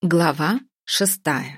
Глава 6.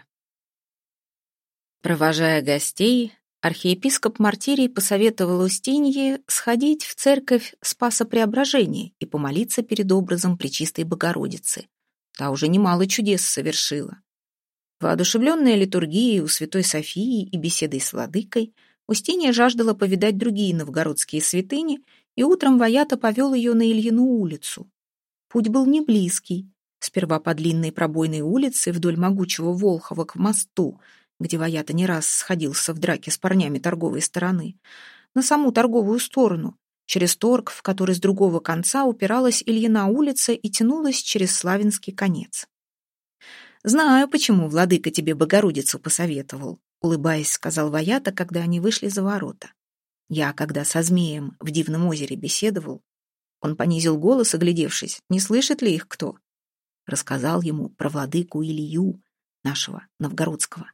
Провожая гостей, архиепископ Мартирий посоветовал Устинье сходить в церковь Спаса Преображения и помолиться перед образом Пречистой Богородицы. Та уже немало чудес совершила. Воодушевленная литургией у Святой Софии и беседой с владыкой, Устинья жаждала повидать другие новгородские святыни, и утром Ваята повел ее на Ильину улицу. Путь был не близкий. Сперва по длинной пробойной улице вдоль могучего Волхова к мосту, где Ваята не раз сходился в драке с парнями торговой стороны, на саму торговую сторону, через торг, в который с другого конца упиралась Ильина улица и тянулась через Славянский конец. «Знаю, почему владыка тебе Богородицу посоветовал», улыбаясь, сказал Ваята, когда они вышли за ворота. «Я, когда со змеем в Дивном озере беседовал...» Он понизил голос, оглядевшись, не слышит ли их кто. Рассказал ему про владыку Илью, нашего новгородского.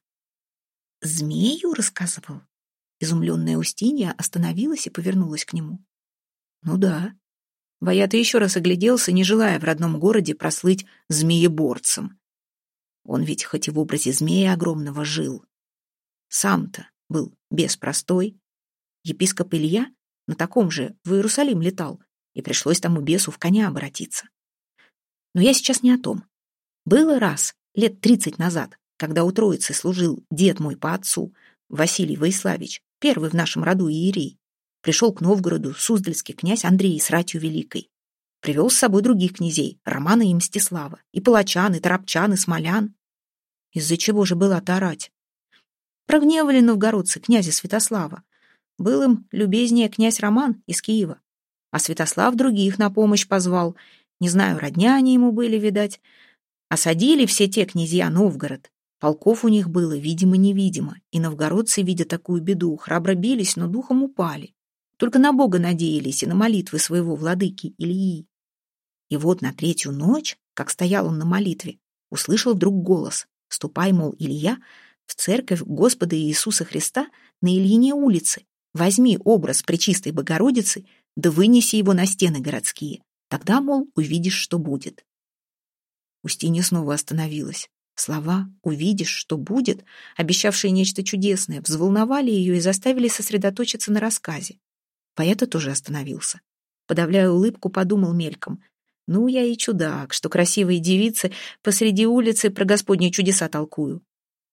«Змею рассказывал?» Изумленная Устинья остановилась и повернулась к нему. «Ну да». Ваята еще раз огляделся, не желая в родном городе прослыть змееборцем. Он ведь хоть и в образе змея огромного жил. Сам-то был бес простой. Епископ Илья на таком же в Иерусалим летал, и пришлось тому бесу в коня обратиться. Но я сейчас не о том. Было раз, лет 30 назад, когда у Троицы служил дед мой по отцу, Василий Воиславич, первый в нашем роду иерей. Пришел к Новгороду суздальский князь Андрей с ратью великой. Привел с собой других князей, Романа и Мстислава, и палачан, и торопчан, и смолян. Из-за чего же была та рать? Прогневали новгородцы князя Святослава. Был им любезнее князь Роман из Киева, а Святослав других на помощь позвал. Не знаю, родня они ему были, видать. Осадили все те князья Новгород. Полков у них было, видимо-невидимо, и новгородцы, видя такую беду, храбро бились, но духом упали. Только на Бога надеялись и на молитвы своего владыки Ильи. И вот на третью ночь, как стоял он на молитве, услышал вдруг голос: «Ступай, мол, Илья, в церковь Господа Иисуса Христа на Ильине улице, возьми образ Пречистой Богородицы, да вынеси его на стены городские. Тогда, мол, увидишь, что будет». Устинья снова остановилась. Слова «увидишь, что будет», обещавшие нечто чудесное, взволновали ее и заставили сосредоточиться на рассказе. Ваята тоже остановился. Подавляя улыбку, подумал мельком: «Ну, я и чудак, что красивые девицы посреди улицы про Господние чудеса толкую».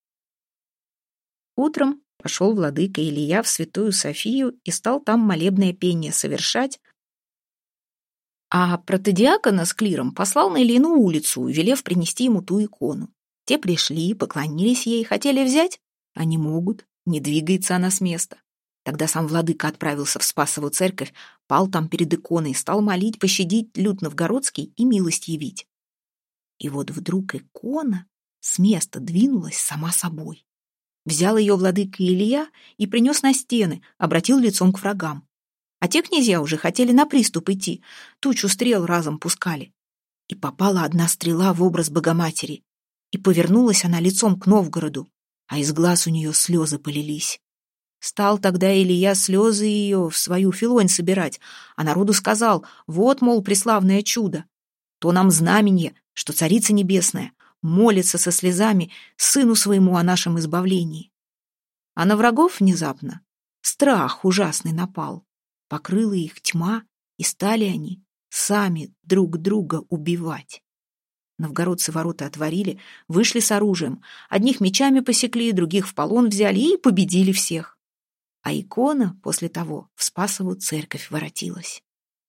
Утром пошел владыка Илья в Святую Софию и стал там молебное пение совершать, а протодиакона с клиром послал на Ильину улицу, велев принести ему ту икону. Те пришли, поклонились ей, хотели взять, а не могут, не двигается она с места. Тогда сам владыка отправился в Спасову церковь, пал там перед иконой, стал молить, пощадить люд новгородский и милость явить. И вот вдруг икона с места двинулась сама собой. Взял ее владыка Илья и принес на стены, обратил лицом к врагам. А те князья уже хотели на приступ идти, тучу стрел разом пускали. И попала одна стрела в образ Богоматери, и повернулась она лицом к Новгороду, а из глаз у нее слезы полились. Стал тогда Илья слезы ее в свою филонь собирать, а народу сказал: «Вот, мол, преславное чудо, то нам знаменье, что Царица Небесная молится со слезами Сыну Своему о нашем избавлении». А на врагов внезапно страх ужасный напал. Покрыла их тьма, и стали они сами друг друга убивать. Новгородцы ворота отворили, вышли с оружием. Одних мечами посекли, других в полон взяли и победили всех. А икона после того в Спасову церковь воротилась.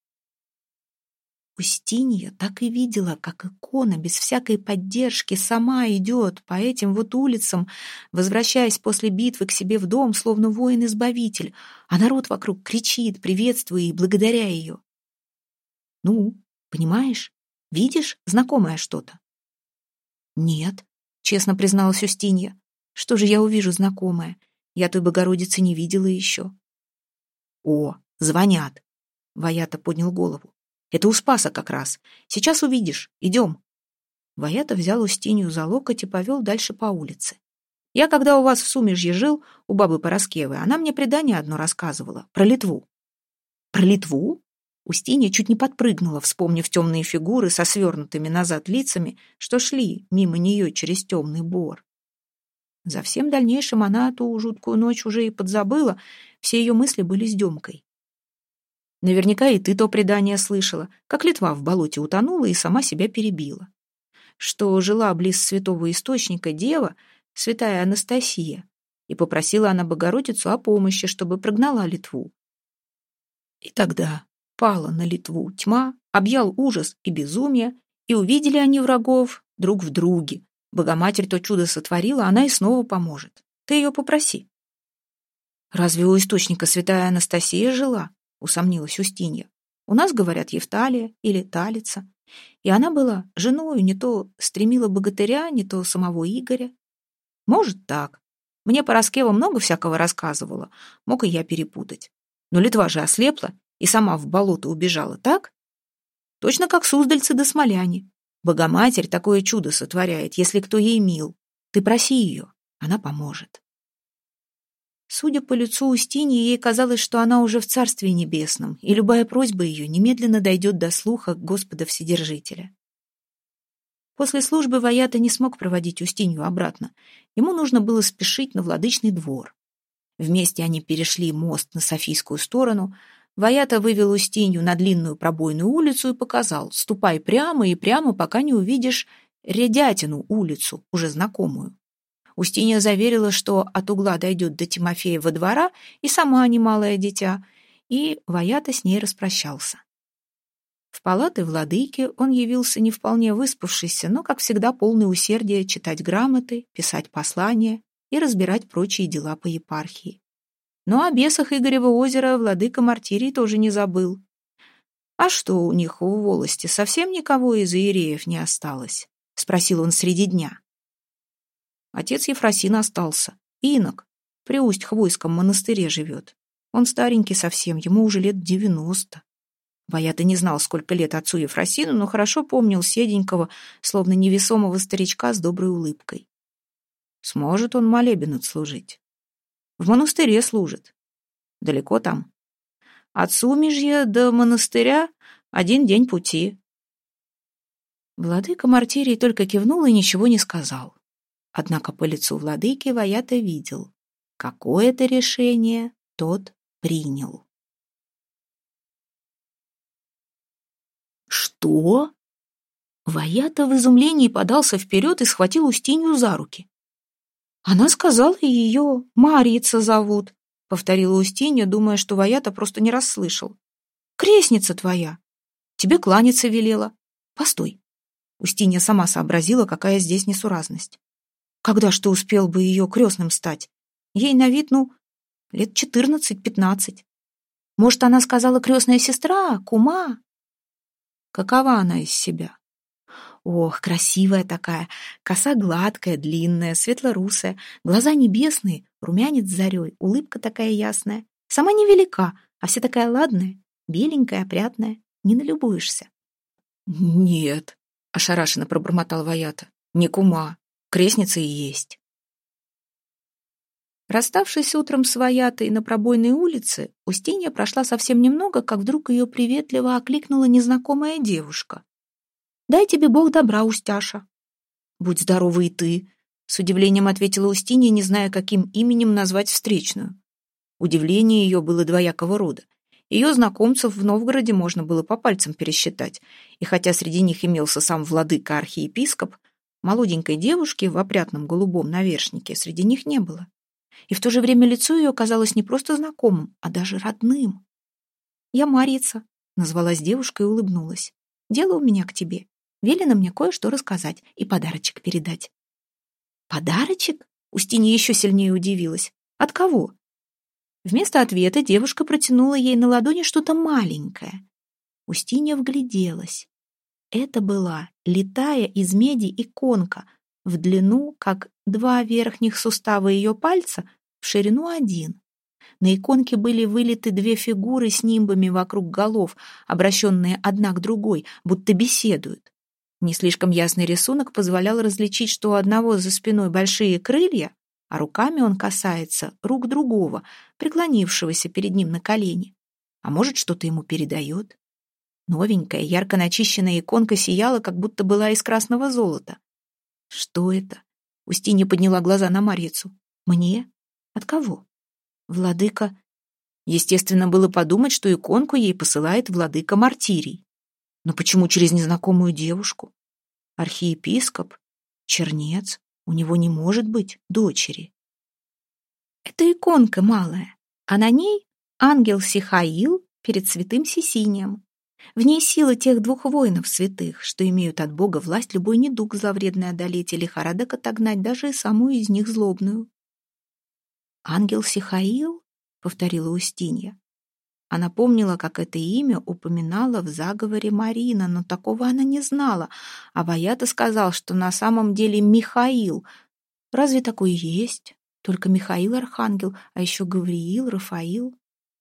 Устинья так и видела, как икона без всякой поддержки сама идет по этим вот улицам, возвращаясь после битвы к себе в дом, словно воин-избавитель, а народ вокруг кричит, приветствуя и благодаря ее. «Ну, понимаешь, видишь знакомое что-то?» «Нет», — честно призналась Устинья. «Что же я увижу знакомое? Я той Богородицы не видела еще». «О, звонят!» — Ваята поднял голову. «Это у Спаса как раз. Сейчас увидишь. Идем». Ваята взял Устинью за локоть и повел дальше по улице. «Я, когда у вас в Сумежье жил, у бабы Пороскевы, она мне предание одно рассказывала, про Литву». «Про Литву?» Устинья чуть не подпрыгнула, вспомнив темные фигуры со свернутыми назад лицами, что шли мимо нее через темный бор. За всем дальнейшем она ту жуткую ночь уже и подзабыла, все ее мысли были с Демкой. Наверняка и ты то предание слышала, как Литва в болоте утонула и сама себя перебила. Что жила близ святого источника дева, святая Анастасия, и попросила она Богородицу о помощи, чтобы прогнала Литву. И тогда пала на Литву тьма, объял ужас и безумие, и увидели они врагов друг в друге. Богоматерь то чудо сотворила, она и снова поможет. Ты ее попроси. Разве у источника святая Анастасия жила? Усомнилась Устинья. У нас, говорят, Евталия или Талица. И она была женою, не то стремила богатыря, не то самого Игоря. Может, так. Мне Пороскева много всякого рассказывала, мог и я перепутать. Но Литва же ослепла и сама в болото убежала, так? Точно как суздальцы да смоляне. Богоматерь такое чудо сотворяет, если кто ей мил. Ты проси ее, она поможет. Судя по лицу Устиньи, ей казалось, что она уже в Царстве Небесном, и любая просьба ее немедленно дойдет до слуха Господа Вседержителя. После службы Ваята не смог проводить Устинью обратно. Ему нужно было спешить на Владычный двор. Вместе они перешли мост на Софийскую сторону. Ваята вывел Устинью на длинную пробойную улицу и показал: ступай прямо и прямо, пока не увидишь Рядятину улицу, уже знакомую. Устинья заверила, что от угла дойдет до Тимофеева двора и сама немалое дитя, и Ваята с ней распрощался. В палаты владыки он явился не вполне выспавшийся, но, как всегда, полный усердия читать грамоты, писать послания и разбирать прочие дела по епархии. Но о бесах Игорева озера владыка Мартирий тоже не забыл. «А что у них в волости, совсем никого из иереев не осталось?» — спросил он среди дня. Отец Ефросин остался, инок, при Усть-Хвойском монастыре живет. Он старенький совсем, ему уже лет 90. Ваята не знал, сколько лет отцу Ефросину, но хорошо помнил седенького, словно невесомого старичка с доброй улыбкой. Сможет он молебен отслужить? В монастыре служит. Далеко там? От Сумежья до монастыря 1 день пути. Владыка Мартирий только кивнул и ничего не сказал. Однако по лицу владыки Ваята видел, какое-то решение тот принял. «Что?» Ваята в изумлении подался вперед и схватил Устинью за руки. «Она сказала, ее Марица зовут», — повторила Устинья, думая, что Ваята просто не расслышал. «Крестница твоя. Тебе кланяться велела. Постой». Устинья сама сообразила, какая здесь несуразность. Когда ж ты успел бы ее крестным стать? Ей на вид, лет 14-15. Может, она сказала крестная сестра, кума? Какова она из себя? Ох, красивая такая, коса гладкая, длинная, светлорусая, глаза небесные, румянец зарей, улыбка такая ясная. Сама невелика, а вся такая ладная, беленькая, опрятная. Не налюбуешься. Нет, ошарашенно пробормотал Ваята, не кума. Крестница и есть. Расставшись утром с Ваятой на пробойной улице, Устинья прошла совсем немного, как вдруг ее приветливо окликнула незнакомая девушка. «Дай тебе Бог добра, Устяша». «Будь здорова и ты», — с удивлением ответила Устинья, не зная, каким именем назвать встречную. Удивление ее было двоякого рода. Ее знакомцев в Новгороде можно было по пальцам пересчитать, и хотя среди них имелся сам владыка-архиепископ, молоденькой девушки в опрятном голубом навершнике среди них не было. И в то же время лицо ее казалось не просто знакомым, а даже родным. «Я Марица», — назвалась девушка и улыбнулась. «Дело у меня к тебе. Велено мне кое-что рассказать и подарочек передать». «Подарочек?» — Устинья еще сильнее удивилась. «От кого?» Вместо ответа девушка протянула ей на ладони что-то маленькое. Устинья вгляделась. Это была литая из меди иконка, в длину, как 2 верхних сустава ее пальца, в ширину 1. На иконке были вылиты 2 фигуры с нимбами вокруг голов, обращенные одна к другой, будто беседуют. Не слишком ясный рисунок позволял различить, что у одного за спиной большие крылья, а руками он касается рук другого, преклонившегося перед ним на колени. А может, что-то ему передает. Новенькая, ярко начищенная иконка сияла, как будто была из красного золота. Что это? Устинья подняла глаза на Марьицу. Мне? От кого? Владыка. Естественно, было подумать, что иконку ей посылает владыка Мартирий. Но почему через незнакомую девушку? Архиепископ? Чернец? У него не может быть дочери. Это иконка малая, а на ней ангел Сихаил перед святым Сисинием. В ней сила тех двух воинов святых, что имеют от Бога власть любой недуг зловредный одолеть и лихорадок отогнать, даже и самую из них злобную. «Ангел Сихаил?» — повторила Устинья. Она помнила, как это имя упоминала в заговоре Марина, но такого она не знала, а Ваята сказал, что на самом деле Михаил. Разве такой есть? Только Михаил архангел, а еще Гавриил, Рафаил.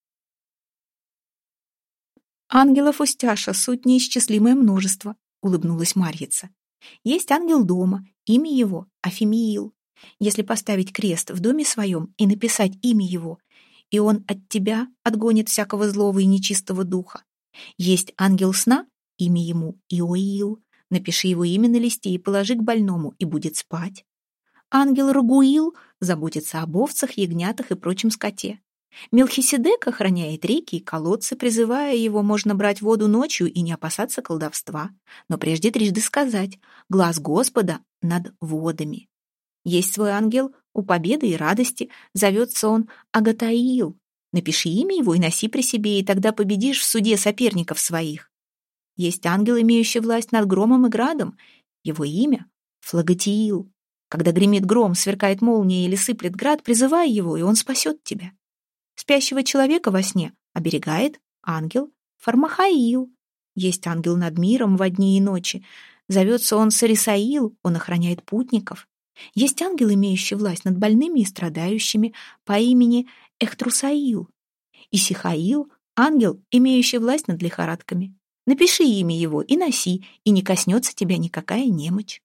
«Ангелов, Устяша, суть неисчислимое множество», — улыбнулась Марьица. «Есть ангел дома, имя его — Афимиил. Если поставить крест в доме своем и написать имя его, и он от тебя отгонит всякого злого и нечистого духа. Есть ангел сна, имя ему Иоил. Напиши его имя на листе и положи к больному, и будет спать. Ангел Рагуил заботится об овцах, ягнятах и прочем скоте. Мелхиседек охраняет реки и колодцы, призывая его, можно брать воду ночью и не опасаться колдовства, но прежде трижды сказать «Глаз Господа над водами». Есть свой ангел у победы и радости, зовется он Агатаил. Напиши имя его и носи при себе, и тогда победишь в суде соперников своих. Есть ангел, имеющий власть над громом и градом, его имя Флагатиил. Когда гремит гром, сверкает молния или сыплет град, призывай его, и он спасет тебя. Спящего человека во сне оберегает ангел Фармахаил. Есть ангел над миром во дни и ночи. Зовется он Сарисаил, он охраняет путников. Есть ангел, имеющий власть над больными и страдающими, по имени Эхтрусаил. И Сихаил — ангел, имеющий власть над лихорадками. Напиши имя его и носи, и не коснется тебя никакая немочь.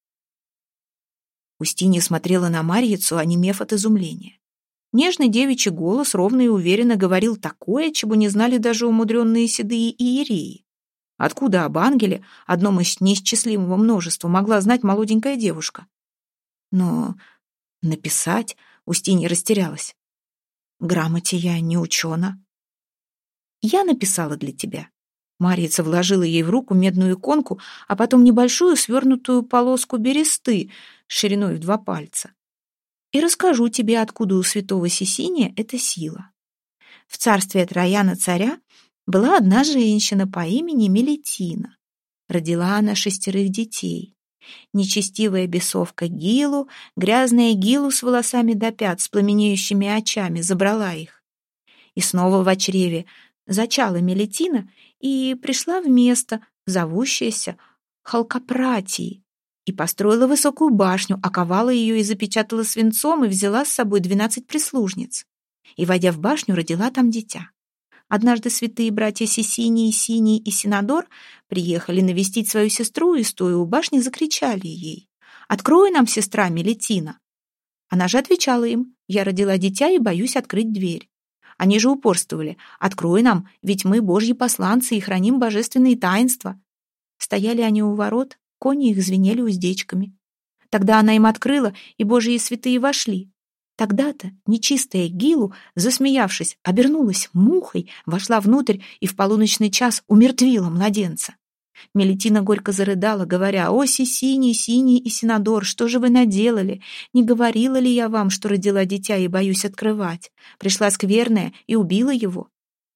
Устинья смотрела на Марьицу, онемев от изумления. Нежный девичий голос ровно и уверенно говорил такое, чего не знали даже умудренные седые иереи. Откуда об ангеле, одном из неисчислимого множества, могла знать молоденькая девушка? Но написать Устинья растерялась. Грамоте я не учена. Я написала для тебя. Марьица вложила ей в руку медную иконку, а потом небольшую свернутую полоску бересты шириной в 2 пальца. И расскажу тебе, откуда у святого Сисиния эта сила. В царстве Трояна царя была одна женщина по имени Мелитина. Родила она 6 детей. Нечестивая бесовка Гилу, грязная Гилу с волосами до пят, с пламенеющими очами, забрала их. И снова в чреве зачала Мелитина и пришла в место, зовущееся Халкопратии, и построила высокую башню, оковала ее и запечатала свинцом, и взяла с собой 12 прислужниц. И, войдя в башню, родила там дитя. Однажды святые братья Сисиний, Синий и Синадор приехали навестить свою сестру, и, стоя у башни, закричали ей: «Открой нам, сестра Мелитина!» Она же отвечала им: «Я родила дитя и боюсь открыть дверь». Они же упорствовали: «Открой нам, ведь мы Божьи посланцы и храним божественные таинства». Стояли они у ворот, кони их звенели уздечками. Тогда она им открыла, и Божьи святые вошли. Тогда-то нечистая Гилу, засмеявшись, обернулась мухой, вошла внутрь и в полуночный час умертвила младенца. Мелитина горько зарыдала, говоря: «О, Сисиний, Синий и Синадор, что же вы наделали? Не говорила ли я вам, что родила дитя и боюсь открывать? Пришла скверная и убила его».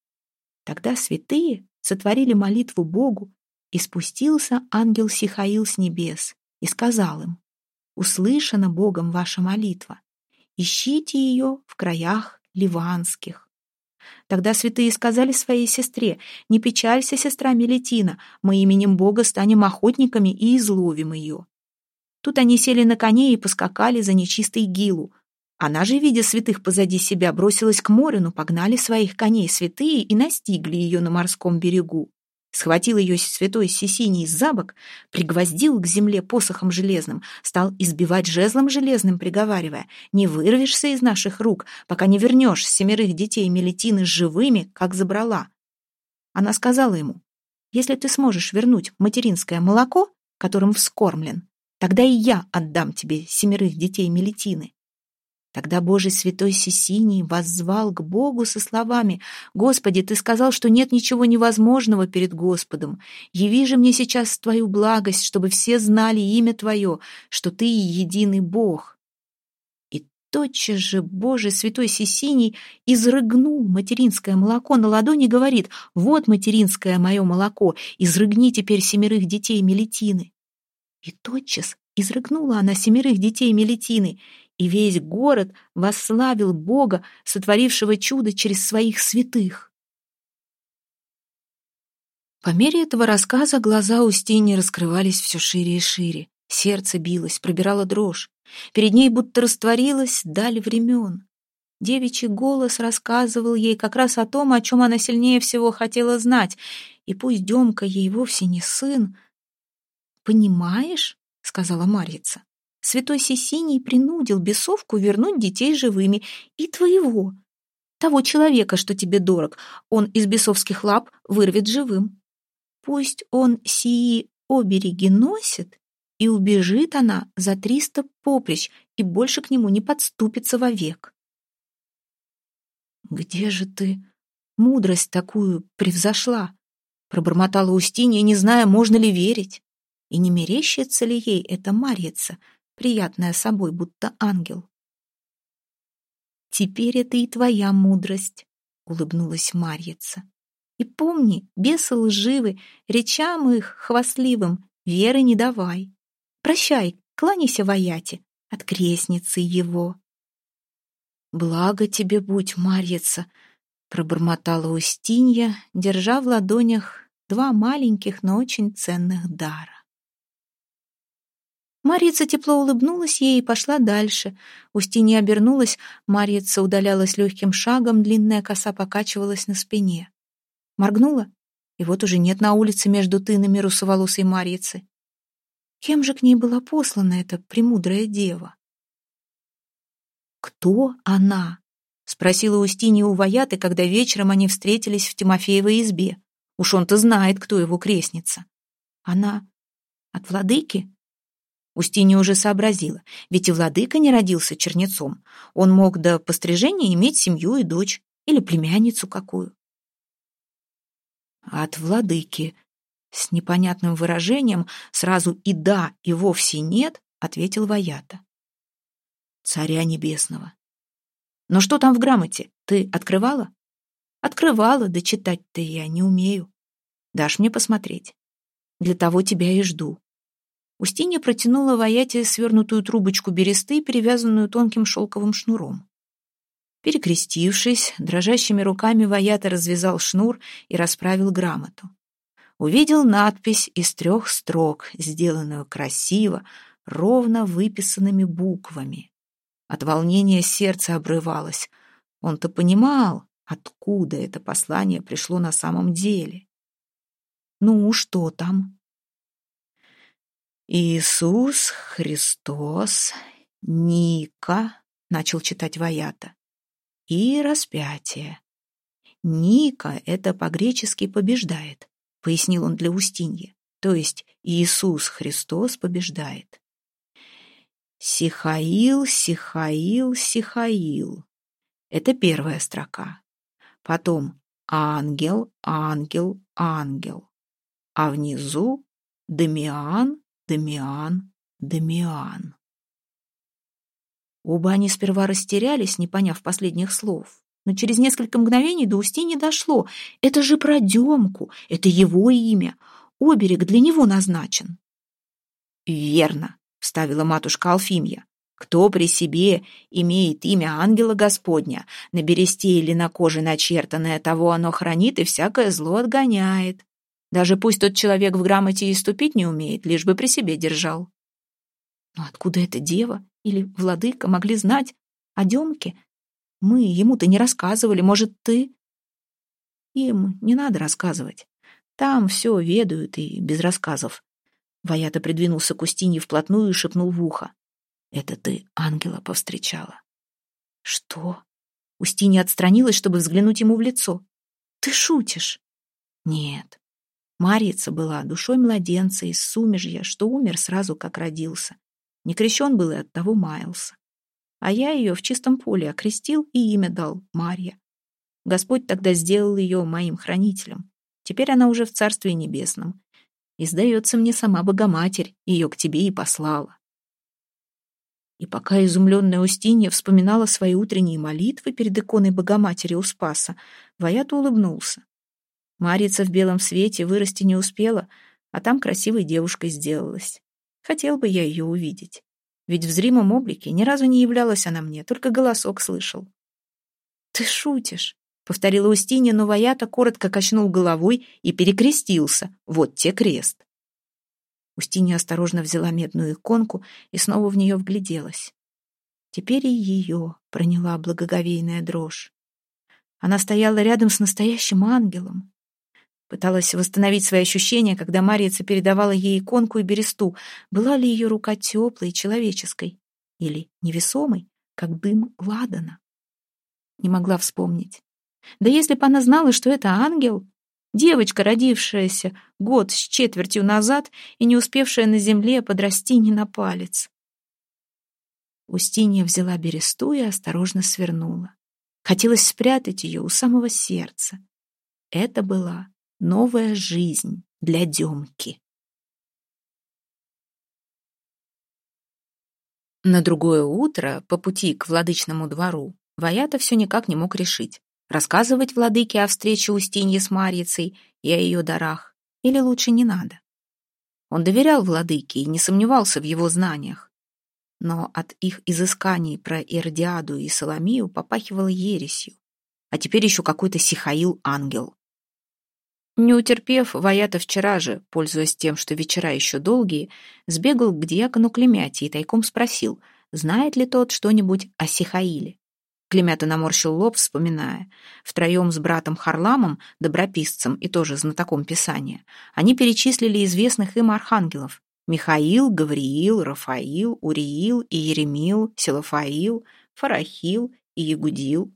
Тогда святые сотворили молитву Богу, и спустился ангел Сихаил с небес и сказал им: «Услышана Богом ваша молитва. Ищите ее в краях ливанских». Тогда святые сказали своей сестре: «Не печалься, сестра Мелитина, мы именем Бога станем охотниками и изловим ее». Тут они сели на коней и поскакали за нечистой Гилу. Она же, видя святых позади себя, бросилась к морю, но погнали своих коней святые и настигли ее на морском берегу. Схватил ее святой Сисиний за бок, пригвоздил к земле посохом железным, стал избивать жезлом железным, приговаривая: «Не вырвешься из наших рук, пока не вернешь 7 детей Мелитины живыми, как забрала». Она сказала ему: Если ты сможешь вернуть материнское молоко, которым вскормлен, тогда и я отдам тебе 7 детей Мелитины». Тогда Божий святой Сисиний воззвал к Богу со словами: «Господи, Ты сказал, что нет ничего невозможного перед Господом. Яви же мне сейчас Твою благость, чтобы все знали имя Твое, что Ты единый Бог». И тотчас же Божий святой Сисиний изрыгнул материнское молоко на ладони и говорит: «Вот материнское мое молоко, изрыгни теперь 7 детей Мелитины». И тотчас изрыгнула она 7 детей Мелитины, и весь город восславил Бога, сотворившего чудо через своих святых. По мере этого рассказа глаза Устиньи раскрывались все шире и шире. Сердце билось, пробирало дрожь. Перед ней будто растворилась даль времен. Девичий голос рассказывал ей как раз о том, о чем она сильнее всего хотела знать. И пусть Демка ей вовсе не сын. «Понимаешь, — сказала Марьица, — святой Сисиний принудил бесовку вернуть детей живыми, и твоего, того человека, что тебе дорог, он из бесовских лап вырвет живым. Пусть он сии обереги носит, и убежит она за 300 поприщ, и больше к нему не подступится вовек». «Где же ты мудрость такую превзошла?» — пробормотала Устинья, не зная, можно ли верить. И не мерещится ли ей эта Марьица, приятная собой, будто ангел? «Теперь это и твоя мудрость», — улыбнулась Марьица. «И помни, бесы лживы, речам их хвастливым веры не давай. Прощай, кланяйся вояте от крестницы его». «Благо тебе будь, Марьица», — пробормотала Устинья, держа в ладонях 2 маленьких, но очень ценных дара. Марьица тепло улыбнулась ей и пошла дальше. Устинья обернулась, Марьица удалялась легким шагом, длинная коса покачивалась на спине. Моргнула, и вот уже нет на улице между тынами русоволосой Марьицы. Кем же к ней была послана эта премудрая дева? «Кто она?» — спросила Устинья у вояты, когда вечером они встретились в Тимофеевой избе. Уж он-то знает, кто его крестница. «Она от владыки?» Устинья уже сообразила, ведь и владыка не родился чернецом. Он мог до пострижения иметь семью и дочь, или племянницу какую. «От владыки», — с непонятным выражением, сразу и да, и вовсе нет, ответил воята. «Царя небесного». «Но что там в грамоте? Ты открывала?» «Открывала, да читать-то я не умею. Дашь мне посмотреть? Для того тебя и жду». Устинья протянула вояте свернутую трубочку бересты, перевязанную тонким шелковым шнуром. Перекрестившись, дрожащими руками воята развязал шнур и расправил грамоту. Увидел надпись из 3 строк, сделанную красиво, ровно выписанными буквами. От волнения сердце обрывалось. Он-то понимал, откуда это послание пришло на самом деле. «Ну, что там?» «Иисус Христос, Ника», — начал читать воята, — «и распятие. Ника — это по-гречески побеждает», — пояснил он для Устиньи, то есть Иисус Христос побеждает. «Сихаил, Сихаил, Сихаил» — это 1 строка. Потом «ангел, ангел, ангел», а внизу «Дамиан, Дамиан, Дамиан». Оба они сперва растерялись, не поняв последних слов, но через несколько мгновений до Устиньи дошло. Это же про Демку, это его имя, оберег для него назначен. «Верно», — вставила матушка Алфимья. «Кто при себе имеет имя ангела Господня, на бересте или на коже начертанное, того оно хранит и всякое зло отгоняет. Даже пусть тот человек в грамоте и ступить не умеет, лишь бы при себе держал». Но откуда эта дева или владыка могли знать о Демке? Мы ему-то не рассказывали, может, ты? Им не надо рассказывать. Там все ведают и без рассказов. Воята придвинулся к Устинье вплотную и шепнул в ухо. «Это ты ангела повстречала». «Что?» Устинья отстранилась, чтобы взглянуть ему в лицо. «Ты шутишь?» «Нет. Марьица была душой младенца из сумежья, что умер сразу, как родился. Не крещен был и оттого маялся. А я ее в чистом поле окрестил и имя дал Марья. Господь тогда сделал ее моим хранителем. Теперь она уже в Царстве Небесном. И, сдается мне, сама Богоматерь ее к тебе и послала. И пока изумленная Устинья вспоминала свои утренние молитвы перед иконой Богоматери у Спаса, Ваята улыбнулся. Марьица в белом свете вырасти не успела, а там красивой девушкой сделалась. Хотел бы я ее увидеть. Ведь в зримом облике ни разу не являлась она мне, только голосок слышал. «Ты шутишь», — повторила Устинья, но Ваята коротко качнул головой и перекрестился. Вот те крест. Устинья осторожно взяла медную иконку и снова в нее вгляделась. Теперь и ее проняла благоговейная дрожь. Она стояла рядом с настоящим ангелом. Пыталась восстановить свои ощущения, когда Марьица передавала ей иконку и бересту. Была ли ее рука теплой, человеческой или невесомой, как дым ладана? Не могла вспомнить. Да если бы она знала, что это ангел, девочка, родившаяся год с четвертью назад и не успевшая на земле подрасти ни на палец. Устинья взяла бересту и осторожно свернула. Хотелось спрятать ее у самого сердца. Это была новая жизнь для Демки. На другое утро, по пути к владычному двору, Ваята все никак не мог решить, рассказывать владыке о встрече Устиньи с Марьицей и о ее дарах, или лучше не надо. Он доверял владыке и не сомневался в его знаниях, но от их изысканий про Иродиаду и Соломию попахивало ересью, а теперь еще какой-то Сихаил-ангел. Не утерпев, Ваята вчера же, пользуясь тем, что вечера еще долгие, сбегал к диакону Клемяти и тайком спросил, знает ли тот что-нибудь о Сихаиле. Клемята наморщил лоб, вспоминая. Втроем с братом Харламом, доброписцем и тоже знатоком Писания, они перечислили известных им архангелов: Михаил, Гавриил, Рафаил, Уриил, Иеремил, Силофаил, Фарахил и Ягудил.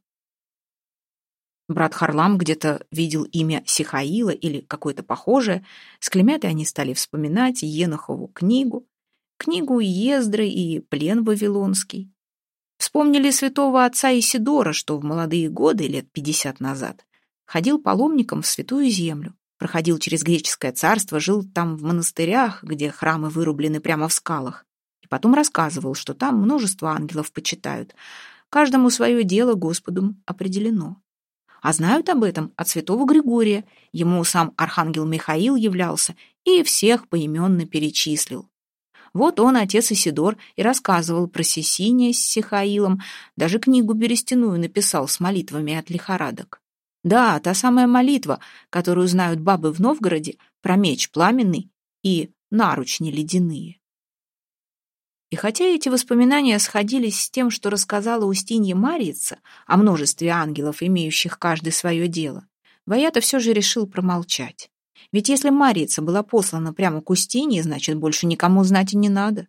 Брат Харлам где-то видел имя Сихаила или какое-то похожее. С Клемятой они стали вспоминать Енохову книгу Иездры и плен вавилонский. Вспомнили святого отца Исидора, что в молодые годы, лет 50 назад, ходил паломником в Святую Землю, проходил через греческое царство, жил там в монастырях, где храмы вырублены прямо в скалах, и потом рассказывал, что там множество ангелов почитают, каждому свое дело Господом определено. А знают об этом от святого Григория, ему сам архангел Михаил являлся и всех поименно перечислил. Вот он, отец Исидор, и рассказывал про Сесиния с Сихаилом, даже книгу берестяную написал с молитвами от лихорадок. Да, та самая молитва, которую знают бабы в Новгороде, про меч пламенный и наручни ледяные. И хотя эти воспоминания сходились с тем, что рассказала Устинья Марьица о множестве ангелов, имеющих каждый свое дело, Ваята все же решил промолчать. Ведь если Марьица была послана прямо к Устинье, значит, больше никому знать и не надо.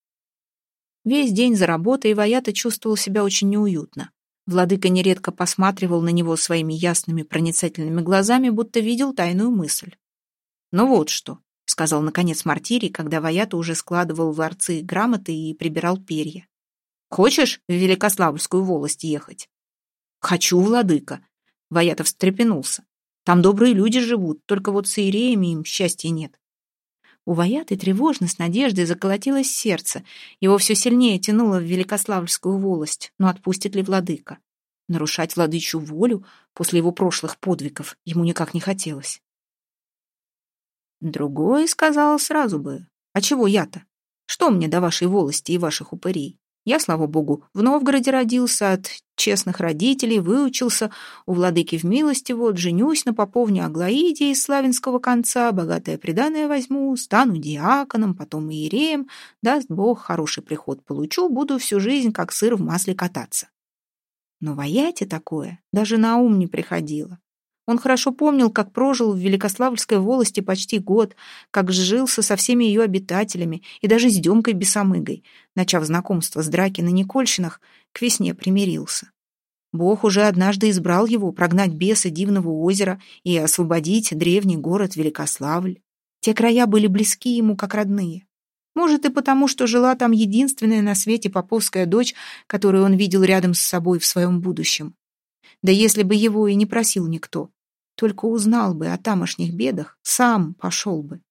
Весь день за работой Ваята чувствовал себя очень неуютно. Владыка нередко посматривал на него своими ясными проницательными глазами, будто видел тайную мысль. «Ну вот что», — сказал наконец Мартирий, когда Ваята уже складывал в ларцы грамоты и прибирал перья. «Хочешь в Великославльскую волость ехать?» «Хочу, владыка», — Ваята встрепенулся. «Там добрые люди живут, только вот с иереями им счастья нет». У Ваяты тревожно, с надеждой заколотилось сердце. Его все сильнее тянуло в Великославльскую волость, но отпустит ли владыка? Нарушать владычью волю после его прошлых подвигов ему никак не хотелось. Другой сказал сразу бы: «А чего я-то? Что мне до вашей волости и ваших упырей? Я, слава богу, в Новгороде родился, от честных родителей, выучился, у владыки в милости вот, женюсь на поповне Аглаиде из славянского конца, богатое приданое возьму, стану диаконом, потом иереем, даст Бог, хороший приход получу, буду всю жизнь как сыр в масле кататься». Но Ваяте такое даже на ум не приходило. Он хорошо помнил, как прожил в Великославльской волости почти год, как сжился со всеми ее обитателями и даже с Демкой Бесомыгой, начав знакомство с драки на Никольщинах, к весне примирился. Бог уже однажды избрал его прогнать беса Дивного озера и освободить древний город Великославль. Те края были близки ему, как родные. Может, и потому, что жила там единственная на свете поповская дочь, которую он видел рядом с собой в своем будущем. Да если бы его и не просил никто, только узнал бы о тамошних бедах, сам пошел бы.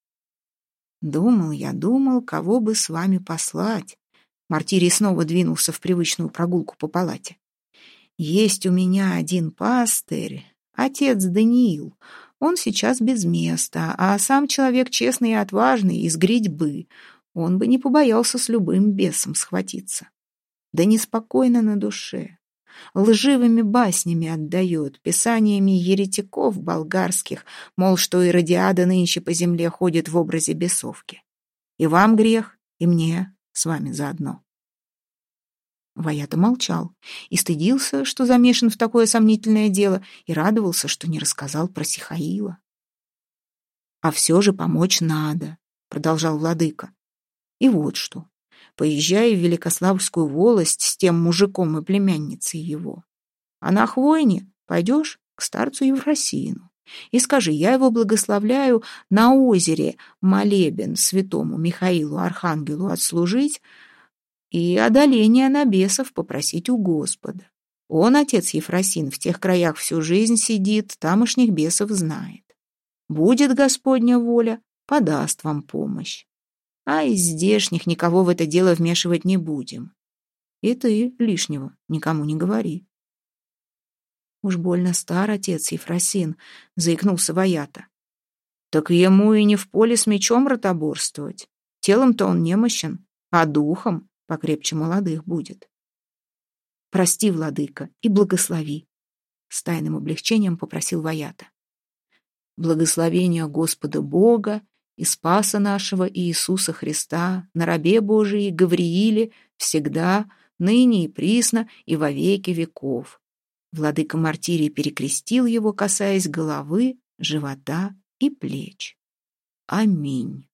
Думал, кого бы с вами послать. Мартирий снова двинулся в привычную прогулку по палате. Есть у меня один пастырь, отец Даниил. Он сейчас без места, а сам человек честный и отважный, из Гридьбы. Он бы не побоялся с любым бесом схватиться. Да неспокойно на душе. Лживыми баснями отдает, писаниями еретиков болгарских, мол, что Иродиада нынче по земле ходит в образе бесовки. И вам грех, и мне с вами заодно. Ваята молчал и стыдился, что замешан в такое сомнительное дело, и радовался, что не рассказал про Сихаила. «А все же помочь надо», — продолжал владыка. «И вот что. Поезжай в Великославльскую волость с тем мужиком и племянницей его. А на Хвойне пойдешь к старцу Евфросину и скажи, я его благословляю на озере молебен святому Михаилу Архангелу отслужить и одоления на бесов попросить у Господа. Он, отец Ефросин, в тех краях всю жизнь сидит, тамошних бесов знает. Будет Господня воля, подаст вам помощь. А из здешних никого в это дело вмешивать не будем. И ты лишнего никому не говори». «Уж больно стар отец Ефросин», — заикнулся Ваята. «Так ему и не в поле с мечом ротоборствовать. Телом-то он немощен, а духом покрепче молодых будет». «Прости, владыка, и благослови», — с тайным облегчением попросил Ваята. «Благословения Господа Бога и Спаса нашего Иисуса Христа на рабе Божией Гаврииле всегда, ныне и присно, и во веки веков». Владыка Мартирий перекрестил его, касаясь головы, живота и плеч. Аминь.